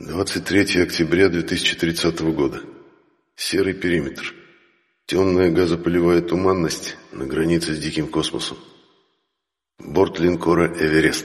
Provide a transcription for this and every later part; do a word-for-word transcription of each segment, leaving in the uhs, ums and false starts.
двадцать третьего октября две тысячи тридцатого года. Серый периметр. Темная газопылевая туманность на границе с диким космосом. Борт линкора «Эверест».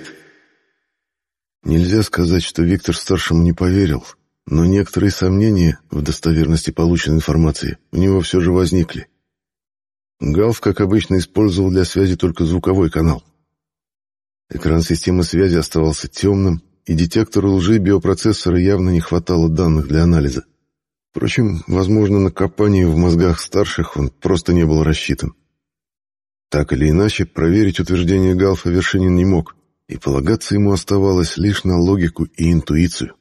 Нельзя сказать, что Виктор старшему не поверил, но некоторые сомнения в достоверности полученной информации у него все же возникли. Галф, как обычно, использовал для связи только звуковой канал. Экран системы связи оставался темным, и детектору лжи биопроцессора явно не хватало данных для анализа. Впрочем, возможно, на копание в мозгах старших он просто не был рассчитан. Так или иначе, проверить утверждение Галфа Вершинин не мог, и полагаться ему оставалось лишь на логику и интуицию.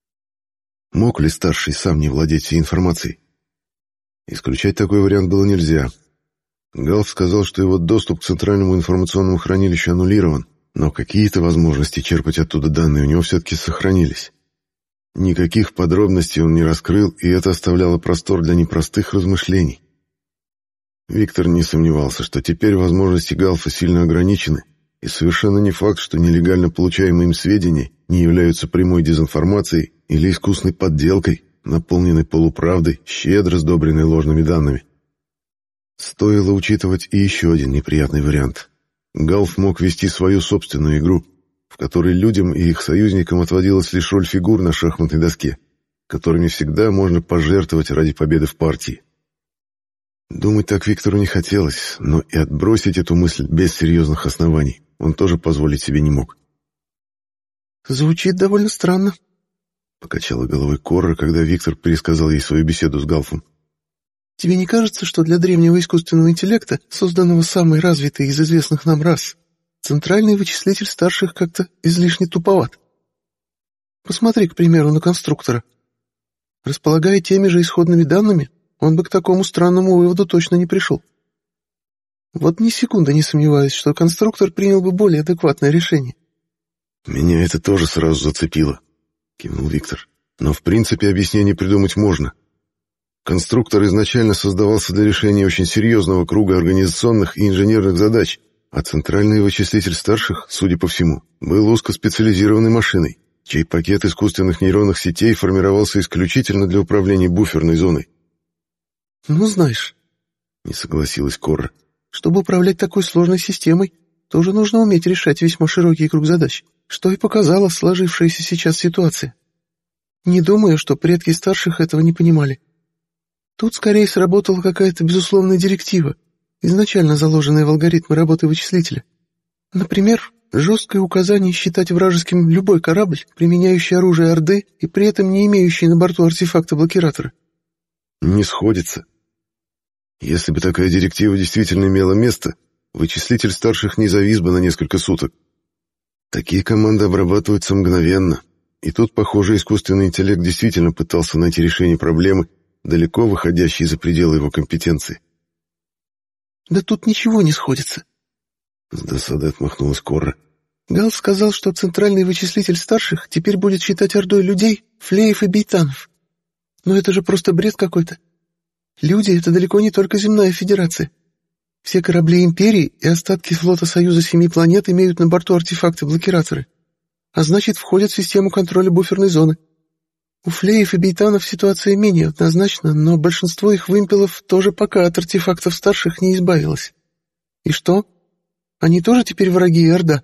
Мог ли старший сам не владеть всей информацией? Исключать такой вариант было нельзя. Галф сказал, что его доступ к центральному информационному хранилищу аннулирован, но какие-то возможности черпать оттуда данные у него все-таки сохранились. Никаких подробностей он не раскрыл, и это оставляло простор для непростых размышлений. Виктор не сомневался, что теперь возможности Галфа сильно ограничены, и совершенно не факт, что нелегально получаемые им сведения не являются прямой дезинформацией или искусной подделкой, наполненной полуправдой, щедро сдобренной ложными данными. Стоило учитывать и еще один неприятный вариант. Галф мог вести свою собственную игру, в которой людям и их союзникам отводилась лишь роль фигур на шахматной доске, которыми всегда можно пожертвовать ради победы в партии. Думать так Виктору не хотелось, но и отбросить эту мысль без серьезных оснований он тоже позволить себе не мог. «Звучит довольно странно», — покачала головой Корра, когда Виктор пересказал ей свою беседу с Галфом. «Тебе не кажется, что для древнего искусственного интеллекта, созданного самой развитой из известных нам рас, центральный вычислитель старших как-то излишне туповат? Посмотри, к примеру, на конструктора. Располагая теми же исходными данными, он бы к такому странному выводу точно не пришел. Вот ни секунды не сомневаюсь, что конструктор принял бы более адекватное решение». «Меня это тоже сразу зацепило», — кивнул Виктор. «Но в принципе объяснение придумать можно. Конструктор изначально создавался для решения очень серьезного круга организационных и инженерных задач, а центральный вычислитель старших, судя по всему, был узкоспециализированной машиной, чей пакет искусственных нейронных сетей формировался исключительно для управления буферной зоной». «Ну, знаешь», — не согласилась Корра, — «чтобы управлять такой сложной системой, тоже нужно уметь решать весьма широкий круг задач, что и показала сложившаяся сейчас ситуация. Не думаю, что предки старших этого не понимали. Тут скорее сработала какая-то безусловная директива, изначально заложенная в алгоритмы работы вычислителя. Например, жесткое указание считать вражеским любой корабль, применяющий оружие Орды и при этом не имеющий на борту артефакта-блокиратора». «Не сходится. Если бы такая директива действительно имела место, вычислитель старших не завис бы на несколько суток. Такие команды обрабатываются мгновенно, и тут, похоже, искусственный интеллект действительно пытался найти решение проблемы, далеко выходящей за пределы его компетенции». «Да тут ничего не сходится», — с досадой отмахнулась Корра. «Галф сказал, что центральный вычислитель старших теперь будет считать ордой людей, флеев и бейтанов. Но это же просто бред какой-то. Люди — это далеко не только земная федерация. Все корабли Империи и остатки флота Союза Семи Планет имеют на борту артефакты-блокираторы, а значит, входят в систему контроля буферной зоны. У флеев и бейтанов ситуация менее однозначна, но большинство их вымпелов тоже пока от артефактов старших не избавилось. И что? Они тоже теперь враги и Орда?»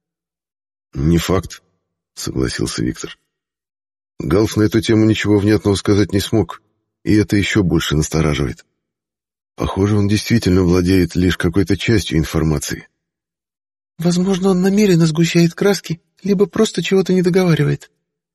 «Не факт», — согласился Виктор. Галф на эту тему ничего внятного сказать не смог, и это еще больше настораживает. Похоже, он действительно владеет лишь какой-то частью информации. «Возможно, он намеренно сгущает краски, либо просто чего-то не договаривает».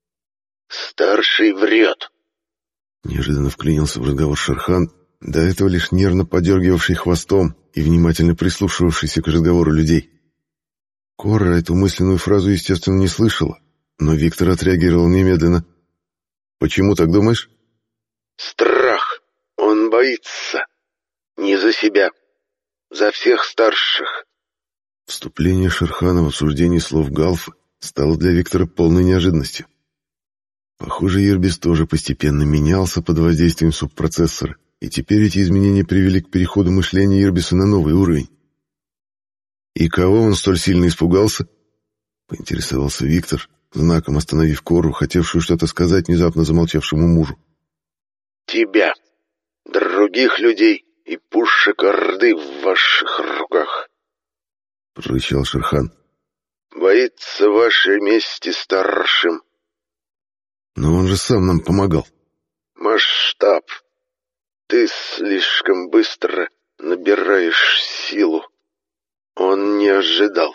«Старший врет», — неожиданно вклинился в разговор Шерхан, до этого лишь нервно подергивавший хвостом и внимательно прислушивавшийся к разговору людей. Корра эту мысленную фразу, естественно, не слышала, но Виктор отреагировал немедленно. «Почему так думаешь?» «Страх. Он боится. Не за себя. За всех старших». Вступление Шерхана в обсуждение слов Галфа стало для Виктора полной неожиданностью. Похоже, Ирбис тоже постепенно менялся под воздействием субпроцессора, и теперь эти изменения привели к переходу мышления Ирбиса на новый уровень. «И кого он столь сильно испугался?» — поинтересовался Виктор, знаком остановив Корру, хотевшую что-то сказать внезапно замолчавшему мужу. «Тебя, других людей и пушек Орды в ваших руках», — прорычал Шерхан. «Боится вашей мести старшим». «Но он же сам нам помогал». «Масштаб. Ты слишком быстро набираешь силу. Он не ожидал».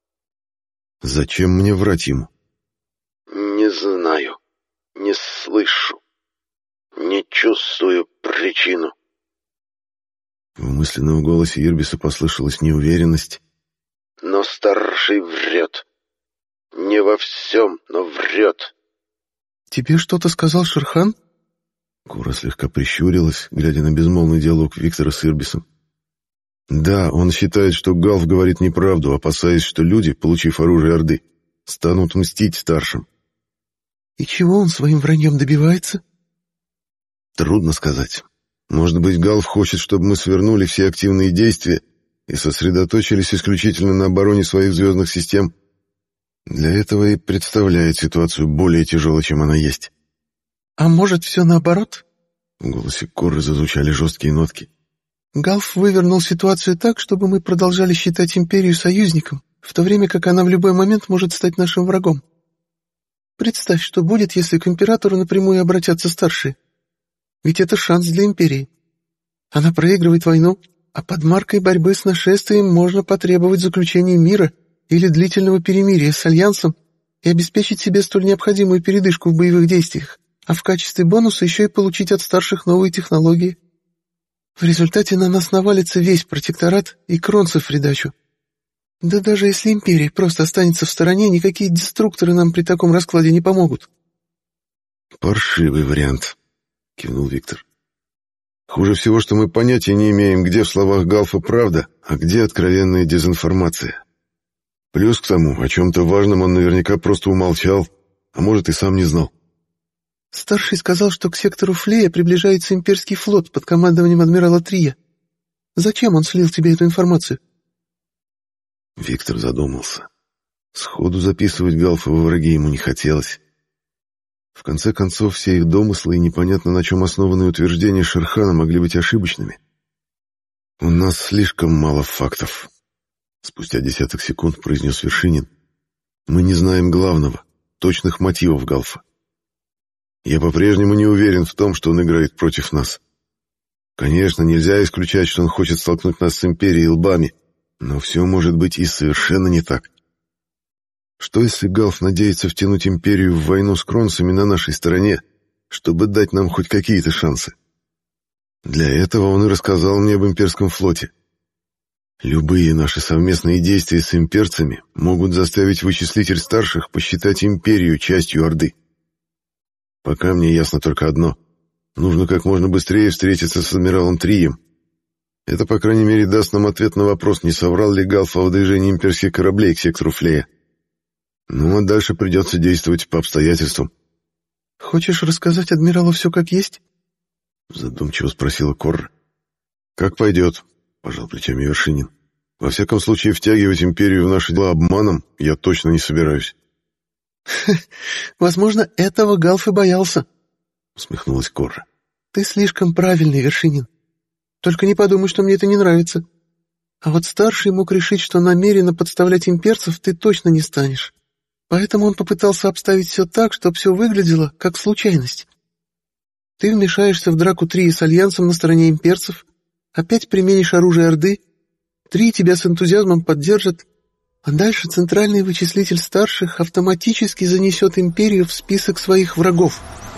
«Зачем мне врать ему?» «Не знаю. Не слышу. Не чувствую причину». В мысленном голосе Ирбиса послышалась неуверенность. «Но старший врет. Не во всем, но врет». «Тебе что-то сказал Шерхан?» Кора слегка прищурилась, глядя на безмолвный диалог Виктора с Ирбисом. «Да, он считает, что Галф говорит неправду, опасаясь, что люди, получив оружие Орды, станут мстить старшим». «И чего он своим враньем добивается?» «Трудно сказать. Может быть, Галф хочет, чтобы мы свернули все активные действия и сосредоточились исключительно на обороне своих звездных систем. Для этого и представляет ситуацию более тяжелой, чем она есть». «А может, все наоборот?» В голосе Корры зазвучали жесткие нотки. «Галф вывернул ситуацию так, чтобы мы продолжали считать Империю союзником, в то время как она в любой момент может стать нашим врагом. Представь, что будет, если к Императору напрямую обратятся старшие. Ведь это шанс для Империи. Она проигрывает войну, а под маркой борьбы с нашествием можно потребовать заключения мира или длительного перемирия с Альянсом и обеспечить себе столь необходимую передышку в боевых действиях, а в качестве бонуса еще и получить от старших новые технологии. В результате на нас навалится весь протекторат и Кронцев в придачу. Да даже если Империя просто останется в стороне, никакие деструкторы нам при таком раскладе не помогут». «Паршивый вариант», — кивнул Виктор. «Хуже всего, что мы понятия не имеем, где в словах Галфа правда, а где откровенная дезинформация. Плюс к тому, о чем-то важном он наверняка просто умолчал, а может и сам не знал». «Старший сказал, что к сектору Флея приближается имперский флот под командованием адмирала Трия. Зачем он слил тебе эту информацию?» Виктор задумался. Сходу записывать Галфа во враги ему не хотелось. В конце концов, все их домыслы и непонятно на чем основанные утверждения Шерхана могли быть ошибочными. «У нас слишком мало фактов», — спустя десяток секунд произнес Вершинин. «Мы не знаем главного, точных мотивов Галфа. Я по-прежнему не уверен в том, что он играет против нас. Конечно, нельзя исключать, что он хочет столкнуть нас с Империей лбами, но все может быть и совершенно не так. Что если Галф надеется втянуть Империю в войну с Кронцами на нашей стороне, чтобы дать нам хоть какие-то шансы? Для этого он и рассказал мне об имперском флоте. Любые наши совместные действия с имперцами могут заставить вычислитель старших посчитать Империю частью Орды. Пока мне ясно только одно. Нужно как можно быстрее встретиться с адмиралом Трием. Это, по крайней мере, даст нам ответ на вопрос, не соврал ли Галф о выдвижении имперских кораблей к сектору Флея. Ну, а дальше придется действовать по обстоятельствам. «Хочешь рассказать адмиралу все как есть?» Задумчиво спросила Корра. «Как пойдет», — пожал плечами Вершинин. «Во всяком случае, втягивать Империю в наши дела обманом я точно не собираюсь». «Возможно, этого Галф и боялся», — усмехнулась Корра. «Ты слишком правильный, Вершинин. Только не подумай, что мне это не нравится. А вот старший мог решить, что намеренно подставлять имперцев ты точно не станешь. Поэтому он попытался обставить все так, чтобы все выглядело как случайность. Ты вмешаешься в драку Трии с Альянсом на стороне имперцев, опять применишь оружие Орды, Трии тебя с энтузиазмом поддержат, а дальше центральный вычислитель старших автоматически занесет Империю в список своих врагов».